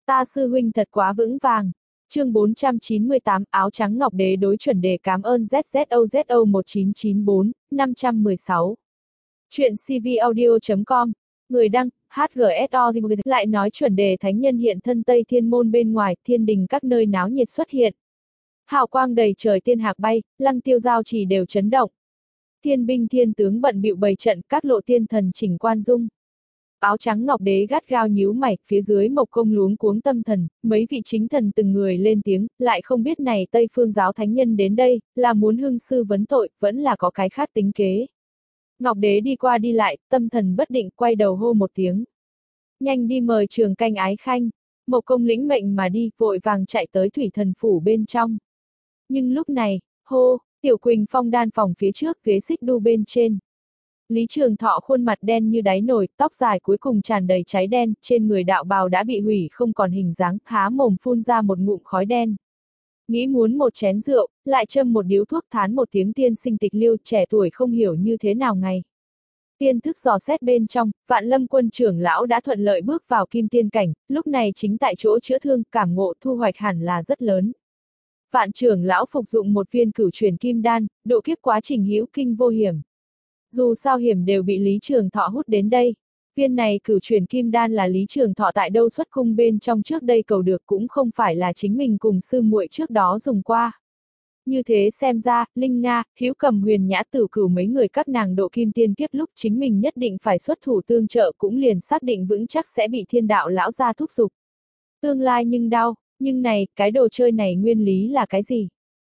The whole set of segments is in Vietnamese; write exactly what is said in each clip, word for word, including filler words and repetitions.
Ta sư huynh thật quá vững vàng. Chương bốn trăm chín mươi tám, áo trắng ngọc đế đối chuẩn đề cảm ơn Z Z O Z O một chín chín bốn, năm một sáu. Chuyện cvaudio chấm com. Người đăng, hát giê ét o lại nói chuẩn đề thánh nhân hiện thân Tây Thiên môn bên ngoài, thiên đình các nơi náo nhiệt xuất hiện. Hào quang đầy trời, tiên hạc bay, lăng tiêu giao trì đều chấn động. Thiên binh thiên tướng bận bịu bày trận, các lộ tiên thần chỉnh quan dung. Áo trắng ngọc đế gắt gao nhíu mày, phía dưới Mộc Công luống cuống tâm thần, mấy vị chính thần từng người lên tiếng, lại không biết này Tây Phương giáo thánh nhân đến đây, là muốn hưng sư vấn tội, vẫn là có cái khác tính kế. Ngọc đế đi qua đi lại, tâm thần bất định, quay đầu hô một tiếng. Nhanh đi mời Trường Canh Ái Khanh. Mộc Công lĩnh mệnh mà đi, vội vàng chạy tới thủy thần phủ bên trong. Nhưng lúc này, hô, Tiểu Quỳnh Phong đan phòng phía trước, ghế xích đu bên trên. Lý Trường Thọ khuôn mặt đen như đáy nồi, tóc dài cuối cùng tràn đầy cháy đen, trên người đạo bào đã bị hủy không còn hình dáng, há mồm phun ra một ngụm khói đen. Nghĩ muốn một chén rượu, lại châm một điếu thuốc, thán một tiếng tiên sinh tịch liêu, trẻ tuổi không hiểu như thế nào ngày. Tiên thức dò xét bên trong, Vạn Lâm quân trưởng lão đã thuận lợi bước vào kim tiên cảnh, lúc này chính tại chỗ chữa thương, cảm ngộ thu hoạch hẳn là rất lớn. Vạn trưởng lão phục dụng một viên cửu truyền kim đan, độ kiếp quá trình hữu kinh vô hiểm. Dù sao hiểm đều bị Lý Trường Thọ hút đến đây. Viên này cửu truyền kim đan là Lý Trường Thọ tại đâu xuất cung bên trong trước đây cầu được, cũng không phải là chính mình cùng sư muội trước đó dùng qua. Như thế xem ra, Linh Nga, Hiếu Cầm, Huyền Nhã, Tử Cửu mấy người các nàng độ kim tiên kiếp lúc chính mình nhất định phải xuất thủ tương trợ, cũng liền xác định vững chắc sẽ bị thiên đạo lão gia thúc giục. Tương lai nhưng đau, nhưng này, cái đồ chơi này nguyên lý là cái gì?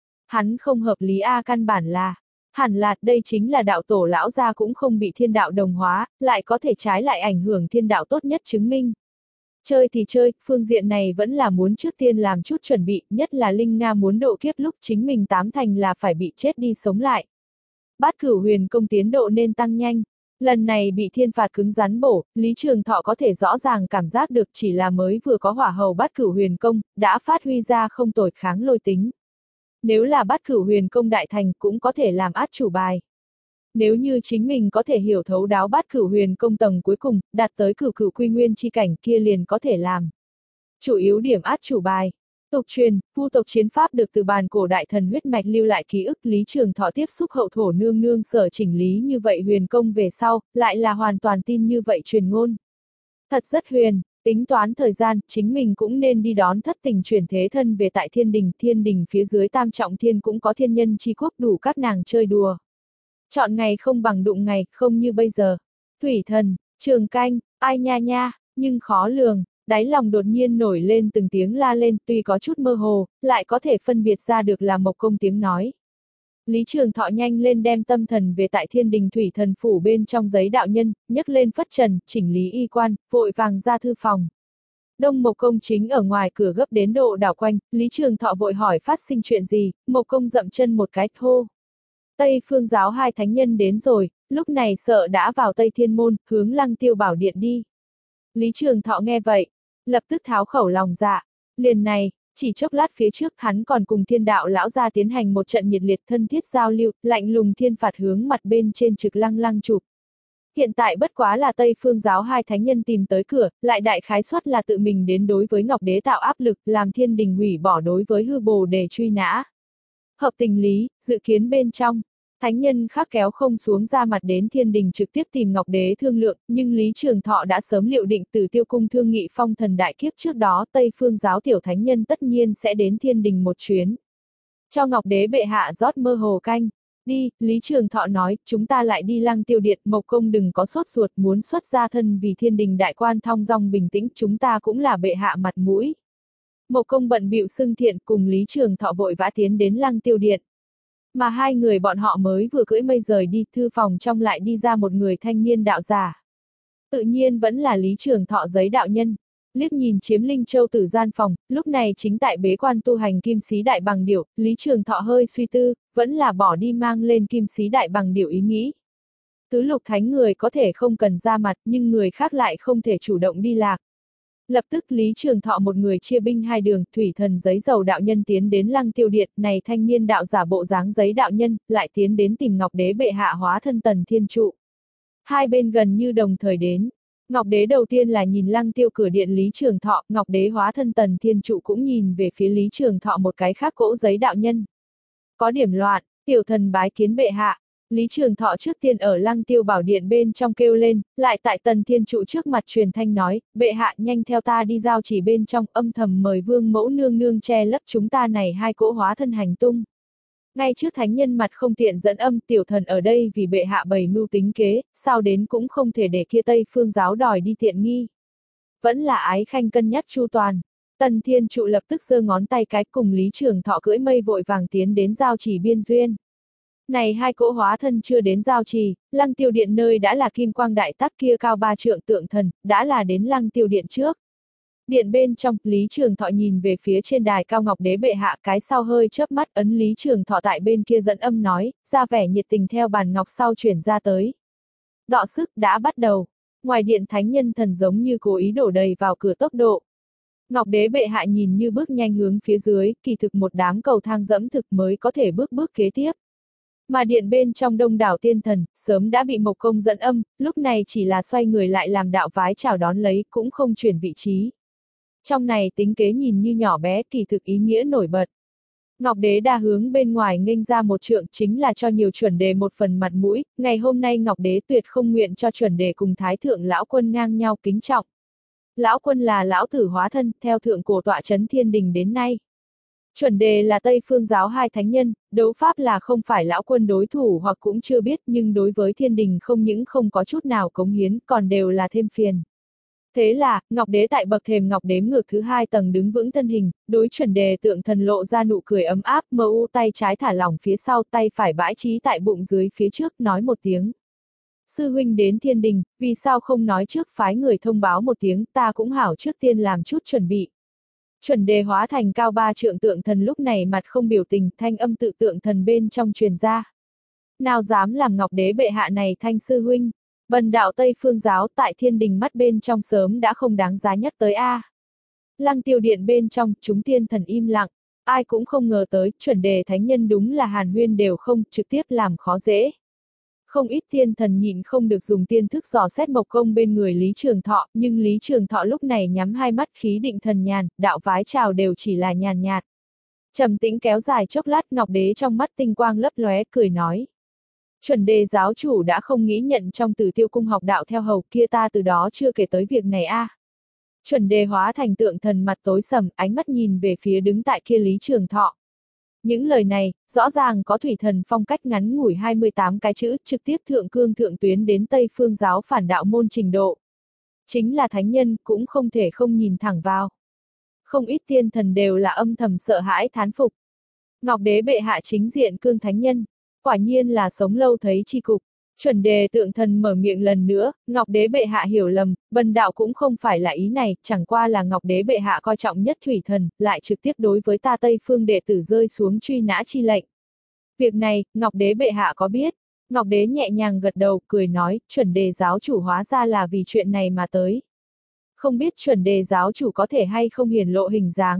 Hắn không hợp lý a, căn bản là, hẳn là đây chính là đạo tổ lão gia cũng không bị thiên đạo đồng hóa, lại có thể trái lại ảnh hưởng thiên đạo tốt nhất chứng minh. Chơi thì chơi, phương diện này vẫn là muốn trước tiên làm chút chuẩn bị, nhất là Linh Nga muốn độ kiếp lúc chính mình tám thành là phải bị chết đi sống lại. Bát Cửu Huyền công tiến độ nên tăng nhanh. Lần này bị thiên phạt cứng rắn bổ, Lý Trường Thọ có thể rõ ràng cảm giác được chỉ là mới vừa có hỏa hầu Bát Cửu Huyền công, đã phát huy ra không tồi kháng lôi tính. Nếu là Bát Cửu Huyền công đại thành cũng có thể làm át chủ bài. Nếu như chính mình có thể hiểu thấu đáo Bát Cửu Huyền công tầng cuối cùng, đạt tới cửu cửu quy nguyên chi cảnh kia liền có thể làm. Chủ yếu điểm át chủ bài. Tục truyền, vu tộc chiến pháp được từ bàn cổ đại thần huyết mạch lưu lại ký ức, Lý Trường Thọ tiếp xúc hậu thổ nương nương sở chỉnh lý như vậy huyền công về sau, lại là hoàn toàn tin như vậy truyền ngôn. Thật rất huyền, tính toán thời gian, chính mình cũng nên đi đón thất tình chuyển thế thân về tại thiên đình, thiên đình phía dưới tam trọng thiên cũng có thiên nhân chi quốc đủ các nàng chơi đùa. Chọn ngày không bằng đụng ngày, không như bây giờ. Thủy thần, Trường Canh, ai nha nha, nhưng khó lường, đáy lòng đột nhiên nổi lên từng tiếng la lên, tuy có chút mơ hồ, lại có thể phân biệt ra được là Mộc Công tiếng nói. Lý Trường Thọ nhanh lên đem tâm thần về tại thiên đình thủy thần phủ bên trong giấy đạo nhân, nhấc lên phất trần, chỉnh lý y quan, vội vàng ra thư phòng. Đông Mộc Công chính ở ngoài cửa gấp đến độ đảo quanh, Lý Trường Thọ vội hỏi phát sinh chuyện gì, Mộc Công dậm chân một cái, hô. Tây Phương giáo hai thánh nhân đến rồi, lúc này sợ đã vào Tây Thiên môn, hướng Lăng Tiêu Bảo điện đi. Lý Trường Thọ nghe vậy, lập tức tháo khẩu lòng dạ. Liền này, chỉ chốc lát phía trước hắn còn cùng thiên đạo lão gia tiến hành một trận nhiệt liệt thân thiết giao lưu, lạnh lùng thiên phạt hướng mặt bên trên trực lăng lăng chụp. Hiện tại bất quá là Tây Phương giáo hai thánh nhân tìm tới cửa, lại đại khái suất là tự mình đến đối với Ngọc Đế tạo áp lực, làm thiên đình hủy bỏ đối với hư bồ để truy nã. Hợp tình lý, dự kiến bên trong, thánh nhân khác kéo không xuống ra mặt đến thiên đình trực tiếp tìm Ngọc Đế thương lượng, nhưng Lý Trường Thọ đã sớm liệu định từ Tiêu Cung thương nghị phong thần đại kiếp trước đó Tây Phương giáo tiểu thánh nhân tất nhiên sẽ đến thiên đình một chuyến. Cho Ngọc Đế bệ hạ rót mơ hồ canh. Đi, Lý Trường Thọ nói, chúng ta lại đi Lăng Tiêu điện, Mộc Công đừng có sốt ruột muốn xuất gia thân vì thiên đình đại quan thong dong bình tĩnh, chúng ta cũng là bệ hạ mặt mũi. Mộc Công bận bịu xưng thiện cùng Lý Trường Thọ vội vã tiến đến Lăng Tiêu điện. Mà hai người bọn họ mới vừa cưỡi mây rời đi, thư phòng trong lại đi ra một người thanh niên đạo giả. Tự nhiên vẫn là Lý Trường Thọ giấy đạo nhân. Liếc nhìn chiếm Linh Châu tử gian phòng, lúc này chính tại bế quan tu hành kim sĩ đại bằng điểu, Lý Trường Thọ hơi suy tư, vẫn là bỏ đi mang lên kim sĩ đại bằng điểu ý nghĩ. Tứ lục thánh người có thể không cần ra mặt, nhưng người khác lại không thể chủ động đi lạc. Lập tức Lý Trường Thọ một người chia binh hai đường, thủy thần giấy dầu đạo nhân tiến đến Lăng Tiêu điện, này thanh niên đạo giả bộ dáng giấy đạo nhân, lại tiến đến tìm Ngọc Đế bệ hạ hóa thân Tần Thiên Trụ. Hai bên gần như đồng thời đến. Ngọc Đế đầu tiên là nhìn Lăng Tiêu cửa điện Lý Trường Thọ, Ngọc Đế hóa thân Tần Thiên Trụ cũng nhìn về phía Lý Trường Thọ một cái khác cỗ giấy đạo nhân. Có điểm loạn, tiểu thần bái kiến bệ hạ. Lý Trường Thọ trước tiên ở Lăng Tiêu bảo điện bên trong kêu lên, lại tại Tần Thiên Trụ trước mặt truyền thanh nói, bệ hạ nhanh theo ta đi giao chỉ bên trong, âm thầm mời vương mẫu nương nương che lấp chúng ta này hai cỗ hóa thân hành tung. Ngay trước thánh nhân mặt không tiện dẫn âm, tiểu thần ở đây vì bệ hạ bày mưu tính kế, sao đến cũng không thể để kia Tây Phương giáo đòi đi tiện nghi. Vẫn là ái khanh cân nhắc chu toàn. Tần Thiên Trụ lập tức giơ ngón tay cái cùng Lý Trường Thọ cưỡi mây vội vàng tiến đến giao chỉ biên duyên. Này hai cỗ hóa thân chưa đến giao trì, Lăng Tiêu Điện nơi đã là kim quang đại tắc kia cao ba trượng tượng thần, đã là đến Lăng Tiêu Điện trước. Điện bên trong, Lý Trường Thọ nhìn về phía trên đài cao Ngọc Đế bệ hạ, cái sau hơi chớp mắt ấn Lý Trường Thọ tại bên kia dẫn âm nói, ra vẻ nhiệt tình theo bàn ngọc sau chuyển ra tới. Đọ sức đã bắt đầu. Ngoài điện thánh nhân thần giống như cố ý đổ đầy vào cửa tốc độ. Ngọc Đế bệ hạ nhìn như bước nhanh hướng phía dưới, kỳ thực một đám cầu thang dẫm thực mới có thể bước bước kế tiếp. Mà điện bên trong đông đảo tiên thần, sớm đã bị Mộc Công dẫn âm, lúc này chỉ là xoay người lại làm đạo vái chào đón lấy, cũng không chuyển vị trí. Trong này tính kế nhìn như nhỏ bé, kỳ thực ý nghĩa nổi bật. Ngọc Đế đa hướng bên ngoài nghênh ra một trượng, chính là cho nhiều chuẩn đề một phần mặt mũi, ngày hôm nay Ngọc Đế tuyệt không nguyện cho chuẩn đề cùng Thái Thượng Lão Quân ngang nhau kính trọng. Lão Quân là lão tử hóa thân, theo thượng cổ tọa chấn thiên đình đến nay. Chuẩn đề là Tây Phương giáo hai thánh nhân, đấu pháp là không phải lão quân đối thủ hoặc cũng chưa biết, nhưng đối với thiên đình không những không có chút nào cống hiến, còn đều là thêm phiền. Thế là, Ngọc Đế tại bậc thềm ngọc đếm ngược thứ hai tầng đứng vững thân hình, đối chuẩn đề tượng thần lộ ra nụ cười ấm áp, mờ u tay trái thả lỏng phía sau, tay phải bãi trí tại bụng dưới phía trước, nói một tiếng. Sư huynh đến thiên đình, vì sao không nói trước phái người thông báo một tiếng, ta cũng hảo trước tiên làm chút chuẩn bị. Chuẩn đề hóa thành cao ba trượng tượng thần lúc này mặt không biểu tình, thanh âm tự tượng thần bên trong truyền ra. Nào dám làm Ngọc Đế bệ hạ này thanh sư huynh, bần đạo Tây Phương giáo tại thiên đình mắt bên trong sớm đã không đáng giá nhất tới a. Lăng Tiêu Điện bên trong, chúng tiên thần im lặng, ai cũng không ngờ tới, chuẩn đề thánh nhân đúng là hàn huyên đều không, trực tiếp làm khó dễ. Không ít tiên thần nhịn không được dùng tiên thức dò xét Mộc Công bên người Lý Trường Thọ, nhưng Lý Trường Thọ lúc này nhắm hai mắt khí định thần nhàn, đạo vái chào đều chỉ là nhàn nhạt. Trầm tĩnh kéo dài chốc lát, Ngọc Đế trong mắt tinh quang lấp lóe, cười nói. Chuẩn đề giáo chủ đã không nghĩ nhận trong Tử Tiêu cung học đạo theo hầu, kia ta từ đó chưa kể tới việc này a. À. Chuẩn đề hóa thành tượng thần mặt tối sầm, ánh mắt nhìn về phía đứng tại kia Lý Trường Thọ. Những lời này, rõ ràng có thủy thần phong cách ngắn ngủi hai mươi tám cái chữ, trực tiếp thượng cương thượng tuyến đến Tây Phương giáo phản đạo môn trình độ. Chính là thánh nhân, cũng không thể không nhìn thẳng vào. Không ít tiên thần đều là âm thầm sợ hãi thán phục. Ngọc Đế bệ hạ chính diện cương thánh nhân, quả nhiên là sống lâu thấy chi cục. Chuẩn đề tượng thần mở miệng lần nữa, Ngọc Đế bệ hạ hiểu lầm, bần đạo cũng không phải là ý này, chẳng qua là Ngọc Đế bệ hạ coi trọng nhất thủy thần, lại trực tiếp đối với ta Tây Phương đệ tử rơi xuống truy nã chi lệnh. Việc này, Ngọc Đế bệ hạ có biết? Ngọc Đế nhẹ nhàng gật đầu, cười nói, chuẩn đề giáo chủ hóa ra là vì chuyện này mà tới. Không biết chuẩn đề giáo chủ có thể hay không hiển lộ hình dáng.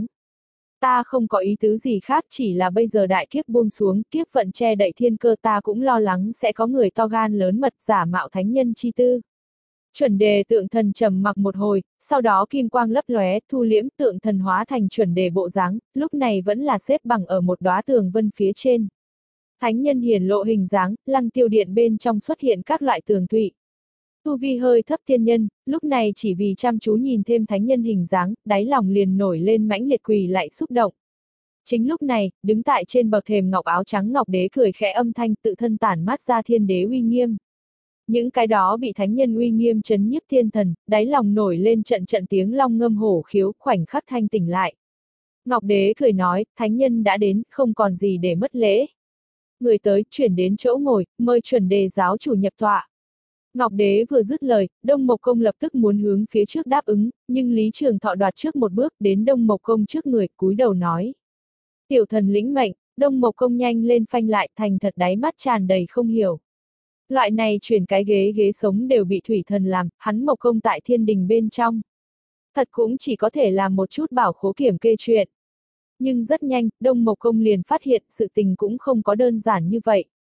Ta không có ý tứ gì khác, chỉ là bây giờ đại kiếp buông xuống, kiếp vận che đậy thiên cơ, ta cũng lo lắng sẽ có người to gan lớn mật giả mạo thánh nhân chi tư. Chuẩn đề tượng thần trầm mặc một hồi, sau đó kim quang lấp lóe, thu liễm, tượng thần hóa thành chuẩn đề bộ dáng, lúc này vẫn là xếp bằng ở một đóa tường vân phía trên. Thánh nhân hiển lộ hình dáng, Lăng Tiêu Điện bên trong xuất hiện các loại tường thụy. Tu vi hơi thấp thiên nhân, lúc này chỉ vì chăm chú nhìn thêm thánh nhân hình dáng, đáy lòng liền nổi lên mãnh liệt quỳ lại xúc động. Chính lúc này, đứng tại trên bậc thềm ngọc áo trắng Ngọc Đế cười khẽ âm thanh, tự thân tản mát ra thiên đế uy nghiêm. Những cái đó bị thánh nhân uy nghiêm chấn nhiếp thiên thần, đáy lòng nổi lên trận trận tiếng long ngâm hổ khiếu, khoảnh khắc thanh tỉnh lại. Ngọc Đế cười nói, thánh nhân đã đến, không còn gì để mất lễ. Người tới, chuyển đến chỗ ngồi, mời chuẩn đề giáo chủ nhập tọa. Ngọc Đế vừa dứt lời, Đông Mộc Công lập tức muốn hướng phía trước đáp ứng, nhưng Lý Trường Thọ đoạt trước một bước đến Đông Mộc Công trước người, cúi đầu nói. Tiểu thần lĩnh mệnh, Đông Mộc Công nhanh lên phanh lại, thành thật đáy mắt tràn đầy không hiểu. Loại này chuyển cái ghế ghế sống đều bị thủy thần làm, hắn Mộc Công tại thiên đình bên trong. Thật cũng chỉ có thể làm một chút bảo khố kiểm kê chuyện. Nhưng rất nhanh, Đông Mộc Công liền phát hiện sự tình cũng không có đơn giản như vậy.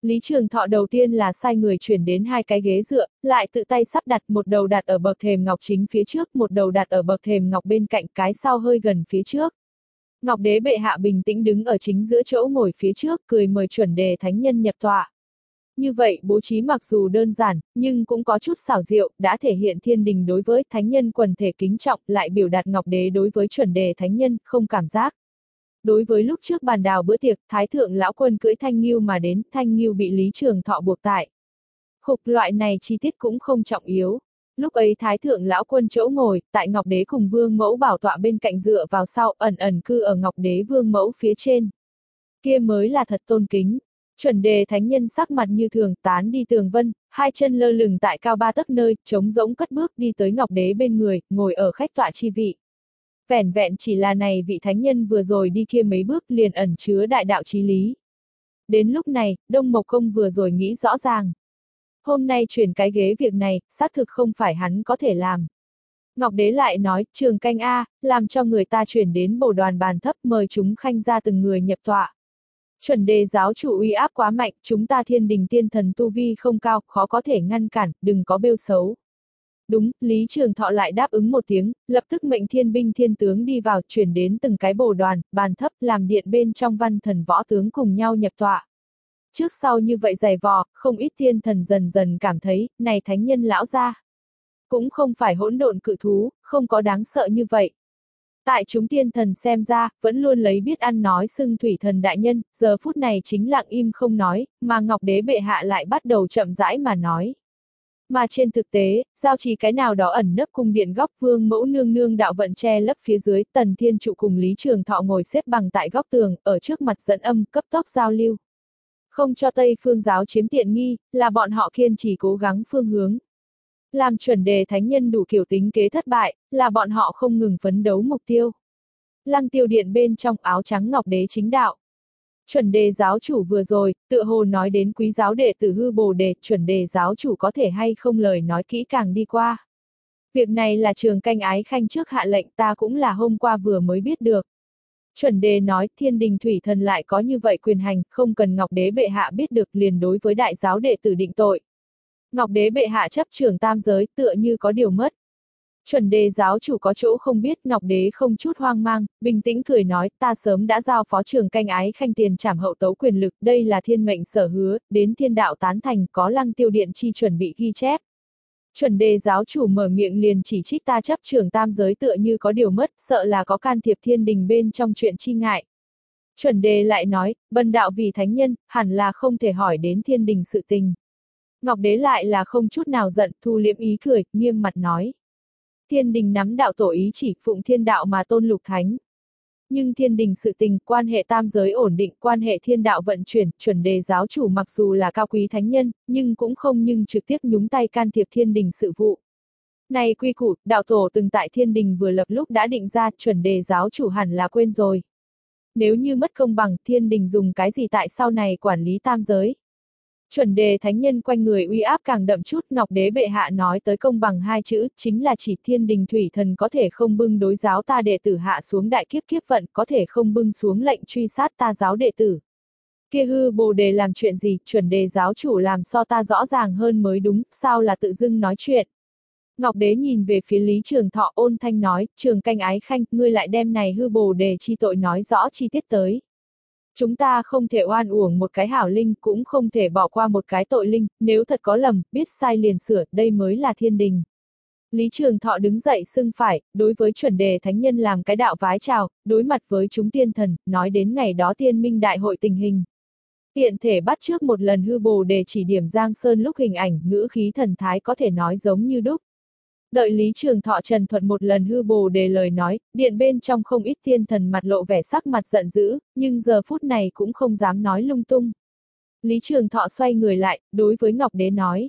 Lý Trường Thọ đầu tiên là sai người chuyển đến hai cái ghế dựa, lại tự tay sắp đặt, một đầu đặt ở bậc thềm ngọc chính phía trước, một đầu đặt ở bậc thềm ngọc bên cạnh, cái sau hơi gần phía trước. Ngọc Đế bệ hạ bình tĩnh đứng ở chính giữa chỗ ngồi phía trước, cười mời chuẩn đề thánh nhân nhập tọa. Như vậy bố trí mặc dù đơn giản, nhưng cũng có chút xảo diệu, đã thể hiện thiên đình đối với thánh nhân quần thể kính trọng, lại biểu đạt Ngọc Đế đối với chuẩn đề thánh nhân không cảm giác. Đối với lúc trước bàn đào bữa tiệc, Thái thượng lão quân cưỡi thanh nghiêu mà đến, thanh nghiêu bị Lý Trường Thọ buộc tại. Khục loại này chi tiết cũng không trọng yếu. Lúc ấy Thái thượng lão quân chỗ ngồi, tại Ngọc Đế cùng Vương Mẫu bảo tọa bên cạnh dựa vào sau, ẩn ẩn cư ở Ngọc Đế Vương Mẫu phía trên. Kia mới là thật tôn kính. Chuẩn đề thánh nhân sắc mặt như thường, tán đi tường vân, hai chân lơ lửng tại cao ba tấc nơi, trống rỗng cất bước đi tới Ngọc Đế bên người, ngồi ở khách tọa chi vị. Vẻn vẹn chỉ là này vị thánh nhân vừa rồi đi kia mấy bước liền ẩn chứa đại đạo chí lý. Đến lúc này, Đông Mộc Công vừa rồi nghĩ rõ ràng. Hôm nay chuyển cái ghế việc này, xác thực không phải hắn có thể làm. Ngọc Đế lại nói, Trường Canh A, làm cho người ta chuyển đến bổ đoàn bàn thấp mời chúng khanh ra từng người nhập tọa. Chuẩn đề giáo chủ uy áp quá mạnh, chúng ta thiên đình tiên thần tu vi không cao, khó có thể ngăn cản, đừng có bêu xấu. Đúng, Lý Trường Thọ lại đáp ứng một tiếng, lập tức mệnh thiên binh thiên tướng đi vào, chuyển đến từng cái bổ đoàn, bàn thấp, làm điện bên trong văn thần võ tướng cùng nhau nhập tọa. Trước sau như vậy dày vò, không ít thiên thần dần dần cảm thấy, này thánh nhân lão gia cũng không phải hỗn độn cự thú, không có đáng sợ như vậy. Tại chúng tiên thần xem ra, vẫn luôn lấy biết ăn nói xưng thủy thần đại nhân, giờ phút này chính lặng im không nói, mà Ngọc Đế bệ hạ lại bắt đầu chậm rãi mà nói. Mà trên thực tế, giao trì cái nào đó ẩn nấp cung điện góc Vương Mẫu nương nương đạo vận che lấp phía dưới, Tần Thiên Trụ cùng Lý Trường Thọ ngồi xếp bằng tại góc tường, ở trước mặt dẫn âm, cấp tốc giao lưu. Không cho Tây phương giáo chiếm tiện nghi, là bọn họ kiên trì cố gắng phương hướng. Làm chuẩn đề thánh nhân đủ kiểu tính kế thất bại, là bọn họ không ngừng phấn đấu mục tiêu. Lăng tiêu điện bên trong áo trắng Ngọc Đế chính đạo. Chuẩn đề giáo chủ vừa rồi, tựa hồ nói đến quý giáo đệ tử hư bồ đề, chuẩn đề giáo chủ có thể hay không lời nói kỹ càng đi qua. Việc này là Trường Canh Ái Khanh trước hạ lệnh, ta cũng là hôm qua vừa mới biết được. Chuẩn đề nói, thiên đình thủy thần lại có như vậy quyền hành, không cần Ngọc Đế bệ hạ biết được liền đối với đại giáo đệ tử định tội. Ngọc Đế bệ hạ chấp trưởng tam giới, tựa như có điều mất. Chuẩn đề giáo chủ có chỗ không biết, Ngọc Đế không chút hoang mang, bình tĩnh cười nói, ta sớm đã giao phó Trường Canh Ái Khanh tiền trảm hậu tấu quyền lực, đây là thiên mệnh sở hứa, đến thiên đạo tán thành, có Lăng tiêu điện chi chuẩn bị ghi chép. Chuẩn đề giáo chủ mở miệng liền chỉ trích ta chấp trưởng tam giới tựa như có điều mất, sợ là có can thiệp thiên đình bên trong chuyện chi ngại. Chuẩn đề lại nói, bần đạo vì thánh nhân, hẳn là không thể hỏi đến thiên đình sự tình. Ngọc Đế lại là không chút nào giận, thu liễm ý cười, nghiêm mặt nói. Thiên đình nắm đạo tổ ý chỉ, phụng thiên đạo mà tôn lục thánh. Nhưng thiên đình sự tình, quan hệ tam giới ổn định, quan hệ thiên đạo vận chuyển, chuẩn đề giáo chủ mặc dù là cao quý thánh nhân, nhưng cũng không nhưng trực tiếp nhúng tay can thiệp thiên đình sự vụ. Này quy củ, đạo tổ từng tại thiên đình vừa lập lúc đã định ra, chuẩn đề giáo chủ hẳn là quên rồi. Nếu như mất công bằng, thiên đình dùng cái gì tại sau này quản lý tam giới? Chuẩn đề thánh nhân quanh người uy áp càng đậm chút, Ngọc Đế bệ hạ nói tới công bằng hai chữ, chính là chỉ thiên đình thủy thần có thể không bưng đối giáo ta đệ tử hạ xuống đại kiếp kiếp vận, có thể không bưng xuống lệnh truy sát ta giáo đệ tử. Kia hư bồ đề làm chuyện gì, chuẩn đề giáo chủ làm so ta rõ ràng hơn mới đúng, sao là tự dưng nói chuyện. Ngọc Đế nhìn về phía Lý Trường Thọ ôn thanh nói, Trường Canh Ái Khanh, ngươi lại đem này hư bồ đề chi tội nói rõ chi tiết tới. Chúng ta không thể oan uổng một cái hảo linh, cũng không thể bỏ qua một cái tội linh, nếu thật có lầm, biết sai liền sửa, đây mới là thiên đình. Lý Trường Thọ đứng dậy xưng phải, đối với chuẩn đề thánh nhân làm cái đạo vái chào, đối mặt với chúng tiên thần, nói đến ngày đó tiên minh đại hội tình hình. Hiện thể bắt trước một lần hư bồ đề chỉ điểm Giang Sơn lúc hình ảnh, ngữ khí thần thái có thể nói giống như đúc. Đợi Lý Trường Thọ trần thuật một lần hư bồ đề lời nói, điện bên trong không ít thiên thần mặt lộ vẻ sắc mặt giận dữ, nhưng giờ phút này cũng không dám nói lung tung. Lý Trường Thọ xoay người lại, đối với Ngọc Đế nói.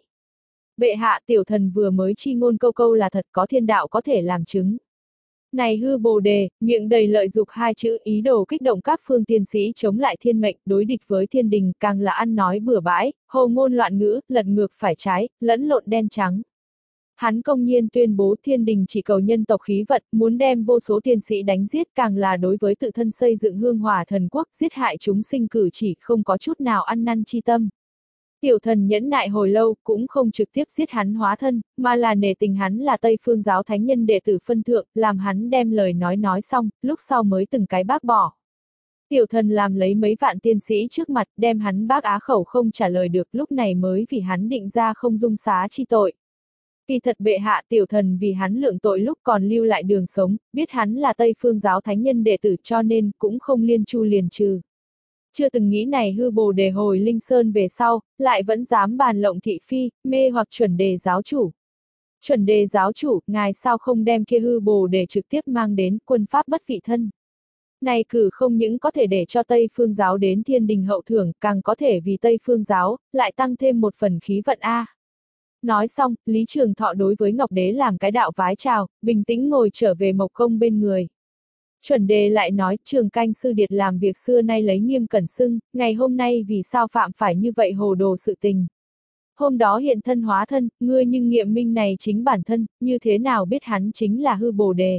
Bệ hạ, tiểu thần vừa mới chi ngôn câu câu là thật, có thiên đạo có thể làm chứng. Này hư bồ đề, miệng đầy lợi dục hai chữ, ý đồ kích động các phương tiên sĩ chống lại thiên mệnh, đối địch với thiên đình, càng là ăn nói bừa bãi, hồ ngôn loạn ngữ, lật ngược phải trái, lẫn lộn đen trắng. Hắn công nhiên tuyên bố thiên đình chỉ cầu nhân tộc khí vận, muốn đem vô số tiên sĩ đánh giết, càng là đối với tự thân xây dựng hương hòa thần quốc, giết hại chúng sinh cử chỉ, không có chút nào ăn năn chi tâm. Tiểu thần nhẫn nại hồi lâu, cũng không trực tiếp giết hắn hóa thân, mà là nể tình hắn là Tây Phương giáo thánh nhân đệ tử phân thượng, làm hắn đem lời nói nói xong, lúc sau mới từng cái bác bỏ. Tiểu thần làm lấy mấy vạn tiên sĩ trước mặt, đem hắn bác á khẩu không trả lời được, lúc này mới vì hắn định ra không dung xá chi tội. Kỳ thật bệ hạ, tiểu thần vì hắn lượng tội lúc còn lưu lại đường sống, biết hắn là Tây Phương giáo thánh nhân đệ tử cho nên cũng không liên chu liền trừ. Chưa từng nghĩ này hư bồ đề hồi Linh Sơn về sau, lại vẫn dám bàn lộng thị phi, mê hoặc chuẩn đề giáo chủ. Chuẩn đề giáo chủ, ngài sao không đem kia hư bồ đề trực tiếp mang đến quân pháp bất vị thân. Này cử không những có thể để cho Tây Phương giáo đến thiên đình hậu thưởng, càng có thể vì Tây Phương giáo, lại tăng thêm một phần khí vận A. Nói xong, Lý Trường Thọ đối với Ngọc Đế làm cái đạo vái chào, bình tĩnh ngồi trở về Mộc Công bên người. Chuẩn đề lại nói, Trường Canh sư điệt làm việc xưa nay lấy nghiêm cẩn xưng, ngày hôm nay vì sao phạm phải như vậy hồ đồ sự tình. Hôm đó hiện thân hóa thân, ngươi nhưng nghiệm minh này chính bản thân, như thế nào biết hắn chính là hư bồ đề.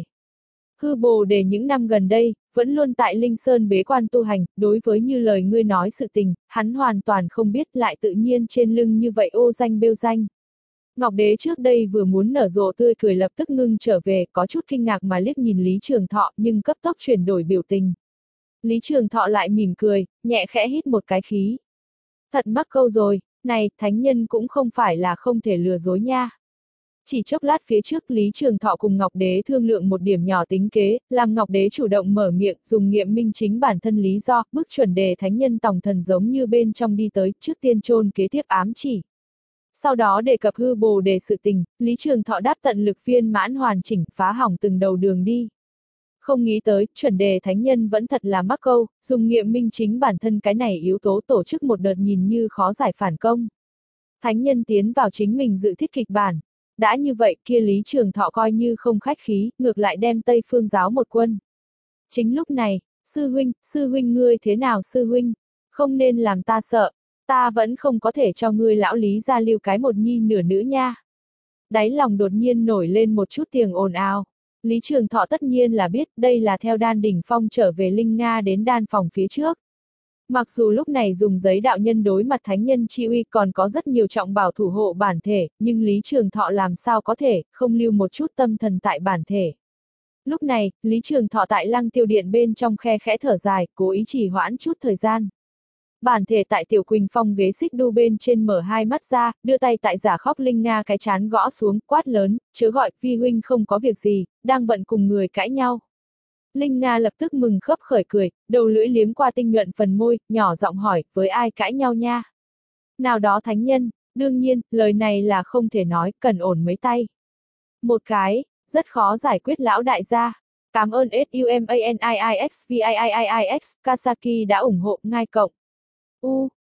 Hư bồ đề những năm gần đây, vẫn luôn tại Linh Sơn bế quan tu hành, đối với như lời ngươi nói sự tình, hắn hoàn toàn không biết lại tự nhiên trên lưng như vậy ô danh bêu danh. Ngọc Đế trước đây vừa muốn nở rộ tươi cười lập tức ngưng trở về, có chút kinh ngạc mà liếc nhìn Lý Trường Thọ nhưng cấp tốc chuyển đổi biểu tình. Lý Trường Thọ lại mỉm cười, nhẹ khẽ hít một cái khí. Thật mắc câu rồi, này, thánh nhân cũng không phải là không thể lừa dối nha. Chỉ chốc lát phía trước Lý Trường Thọ cùng Ngọc Đế thương lượng một điểm nhỏ tính kế, làm Ngọc Đế chủ động mở miệng, dùng nghiệm minh chính bản thân lý do, bức chuẩn đề thánh nhân tòng thần giống như bên trong đi tới, trước tiên chôn kế tiếp ám chỉ. Sau đó đề cập hư bồ đề sự tình, Lý Trường Thọ đáp tận lực viên mãn hoàn chỉnh, phá hỏng từng đầu đường đi. Không nghĩ tới, chuẩn đề thánh nhân vẫn thật là mắc câu, dùng nghiệm minh chính bản thân cái này yếu tố tổ chức một đợt nhìn như khó giải phản công. Thánh nhân tiến vào chính mình dự thiết kịch bản. Đã như vậy kia Lý Trường Thọ coi như không khách khí, ngược lại đem Tây Phương giáo một quân. Chính lúc này, sư huynh, sư huynh ngươi thế nào sư huynh? Không nên làm ta sợ, ta vẫn không có thể cho ngươi lão Lý ra lưu cái một nhi nửa nữ nha. Đáy lòng đột nhiên nổi lên một chút tiếng ồn ào. Lý Trường Thọ tất nhiên là biết đây là theo Đan Đỉnh Phong trở về Linh Nga đến đan phòng phía trước. Mặc dù lúc này dùng giấy đạo nhân đối mặt thánh nhân chi uy còn có rất nhiều trọng bảo thủ hộ bản thể, nhưng Lý Trường Thọ làm sao có thể, không lưu một chút tâm thần tại bản thể. Lúc này, Lý Trường Thọ tại Lăng Tiêu Điện bên trong khe khẽ thở dài, cố ý trì hoãn chút thời gian. Bản thể tại Tiểu Quỳnh Phong ghế xích đu bên trên mở hai mắt ra, đưa tay tại giả khóc Linh Nga cái chán gõ xuống, quát lớn, chớ gọi, vi huynh không có việc gì, đang bận cùng người cãi nhau. Linh Nga lập tức mừng khấp khởi cười, đầu lưỡi liếm qua tinh nhuận phần môi, nhỏ giọng hỏi, với ai cãi nhau nha? Nào đó thánh nhân, đương nhiên, lời này là không thể nói, cần ổn mấy tay. Một cái, rất khó giải quyết lão đại gia. Cảm ơn SUMANIIXVIIIIX, Kasaki đã ủng hộ, ngai cộng. U,